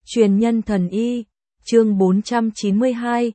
Truyền nhân thần y, chương 492,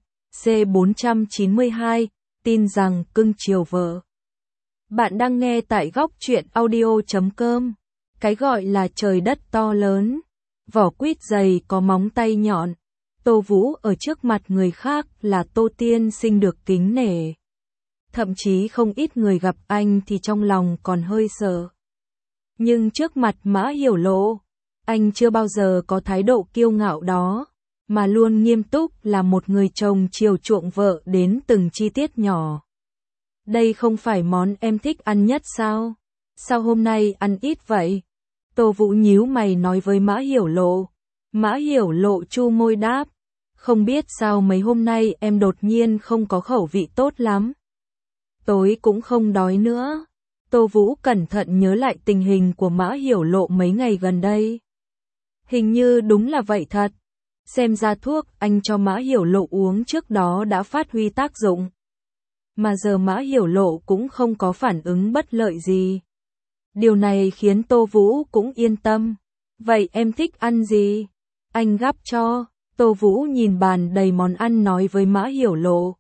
C492, tin rằng cưng chiều vợ. Bạn đang nghe tại góc truyện audio.com. Cái gọi là trời đất to lớn, vỏ quýt dày có móng tay nhọn. Tô Vũ ở trước mặt người khác là Tô Tiên Sinh được kính nể. Thậm chí không ít người gặp anh thì trong lòng còn hơi sợ. Nhưng trước mặt Mã Hiểu Lộ, anh chưa bao giờ có thái độ kiêu ngạo đó, mà luôn nghiêm túc là một người chồng chiều chuộng vợ đến từng chi tiết nhỏ. Đây không phải món em thích ăn nhất sao? Sao hôm nay ăn ít vậy? Tô Vũ nhíu mày nói với Mã Hiểu Lộ. Mã Hiểu Lộ chu môi đáp. Không biết sao mấy hôm nay em đột nhiên không có khẩu vị tốt lắm. Tối cũng không đói nữa. Tô Vũ cẩn thận nhớ lại tình hình của Mã Hiểu Lộ mấy ngày gần đây. Hình như đúng là vậy thật. Xem ra thuốc anh cho Mã Hiểu Lộ uống trước đó đã phát huy tác dụng. Mà giờ Mã Hiểu Lộ cũng không có phản ứng bất lợi gì. Điều này khiến Tô Vũ cũng yên tâm. Vậy em thích ăn gì? Anh gắp cho. Tô Vũ nhìn bàn đầy món ăn nói với Mã Hiểu Lộ.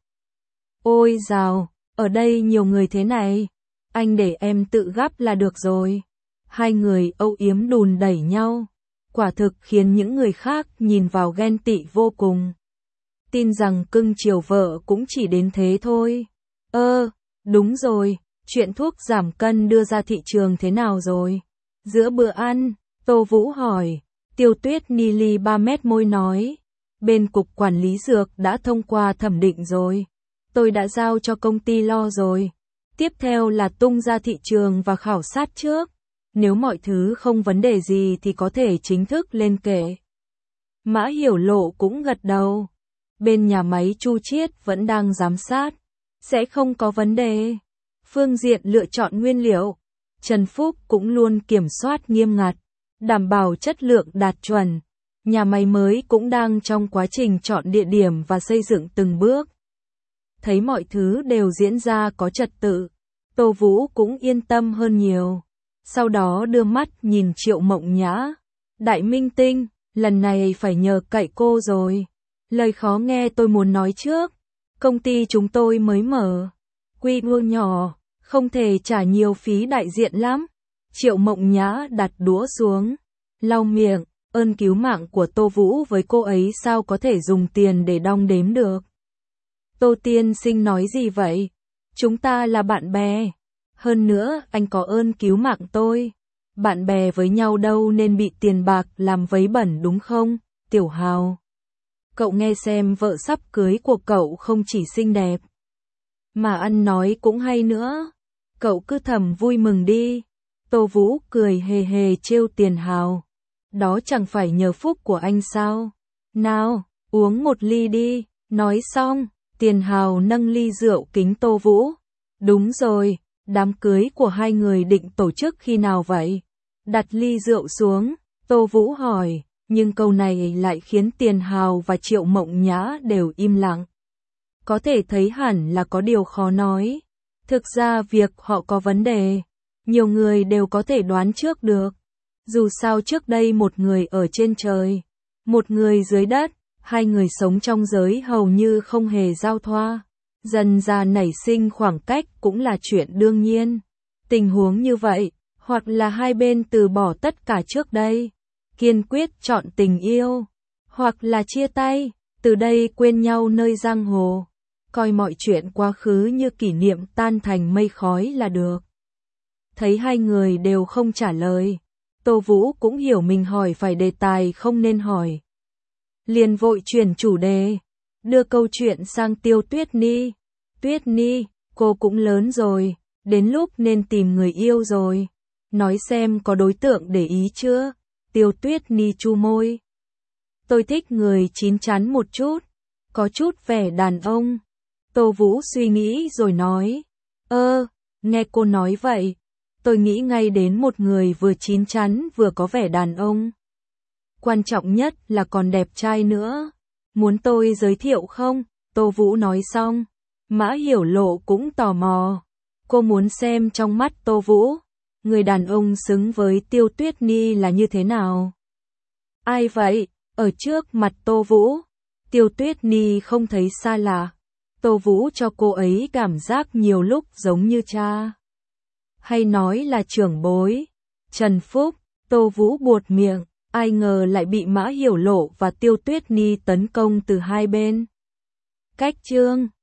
Ôi dào, ở đây nhiều người thế này. Anh để em tự gắp là được rồi. Hai người âu yếm đùn đẩy nhau. Quả thực khiến những người khác nhìn vào ghen tị vô cùng. Tin rằng cưng chiều vợ cũng chỉ đến thế thôi. Đúng rồi, chuyện thuốc giảm cân đưa ra thị trường thế nào rồi? Giữa bữa ăn, Tô Vũ hỏi. Tiêu Tuyết Nili 3 mét môi nói. Bên cục quản lý dược đã thông qua thẩm định rồi. Tôi đã giao cho công ty lo rồi. Tiếp theo là tung ra thị trường và khảo sát trước. Nếu mọi thứ không vấn đề gì thì có thể chính thức lên kệ. Mã Hiểu Lộ cũng gật đầu. Bên nhà máy Chu Chiết vẫn đang giám sát. Sẽ không có vấn đề. Phương diện lựa chọn nguyên liệu, Trần Phúc cũng luôn kiểm soát nghiêm ngặt, đảm bảo chất lượng đạt chuẩn. Nhà máy mới cũng đang trong quá trình chọn địa điểm và xây dựng từng bước. Thấy mọi thứ đều diễn ra có trật tự, Tô Vũ cũng yên tâm hơn nhiều. Sau đó đưa mắt nhìn Triệu Mộng Nhã. Đại minh tinh, lần này phải nhờ cậy cô rồi. Lời khó nghe tôi muốn nói trước. Công ty chúng tôi mới mở. Quy mô nhỏ, không thể trả nhiều phí đại diện lắm. Triệu Mộng Nhã đặt đũa xuống. Lau miệng, ơn cứu mạng của Tô Vũ với cô ấy sao có thể dùng tiền để đong đếm được. Tô Tiên Sinh nói gì vậy? Chúng ta là bạn bè. Hơn nữa, anh có ơn cứu mạng tôi. Bạn bè với nhau đâu nên bị tiền bạc làm vấy bẩn đúng không, Tiểu Hào? Cậu nghe xem vợ sắp cưới của cậu không chỉ xinh đẹp, mà ăn nói cũng hay nữa. Cậu cứ thầm vui mừng đi. Tô Vũ cười hề hề trêu Tiền Hào. Đó chẳng phải nhờ phúc của anh sao? Nào, uống một ly đi. Nói xong, Tiền Hào nâng ly rượu kính Tô Vũ. Đúng rồi. Đám cưới của hai người định tổ chức khi nào vậy? Đặt ly rượu xuống, Tô Vũ hỏi, nhưng câu này lại khiến Tiền Hào và Triệu Mộng Nhã đều im lặng. Có thể thấy hẳn là có điều khó nói. Thực ra việc họ có vấn đề, nhiều người đều có thể đoán trước được. Dù sao trước đây một người ở trên trời, một người dưới đất, hai người sống trong giới hầu như không hề giao thoa. Dần ra nảy sinh khoảng cách cũng là chuyện đương nhiên. Tình huống như vậy, hoặc là hai bên từ bỏ tất cả trước đây, kiên quyết chọn tình yêu, hoặc là chia tay, từ đây quên nhau nơi giang hồ, coi mọi chuyện quá khứ như kỷ niệm tan thành mây khói là được. Thấy hai người đều không trả lời, Tô Vũ cũng hiểu mình hỏi phải đề tài không nên hỏi. Liền vội chuyển chủ đề. Đưa câu chuyện sang Tiêu Tuyết Ni. Tuyết Ni, cô cũng lớn rồi, đến lúc nên tìm người yêu rồi. Nói xem có đối tượng để ý chưa? Tiêu Tuyết Ni chu môi. Tôi thích người chín chắn một chút, có chút vẻ đàn ông. Tô Vũ suy nghĩ rồi nói. Nghe cô nói vậy, tôi nghĩ ngay đến một người vừa chín chắn vừa có vẻ đàn ông. Quan trọng nhất là còn đẹp trai nữa. Muốn tôi giới thiệu không? Tô Vũ nói xong, Mã Hiểu Lộ cũng tò mò. Cô muốn xem trong mắt Tô Vũ, người đàn ông xứng với Tiêu Tuyết Ni là như thế nào. Ai vậy? Ở trước mặt Tô Vũ, Tiêu Tuyết Ni không thấy xa lạ. Tô Vũ cho cô ấy cảm giác nhiều lúc giống như cha. Hay nói là trưởng bối. Trần Phúc, Tô Vũ buột miệng, ai ngờ lại bị Mã Hiểu Lộ và Tiêu Tuyết Ni tấn công từ hai bên. Cách chương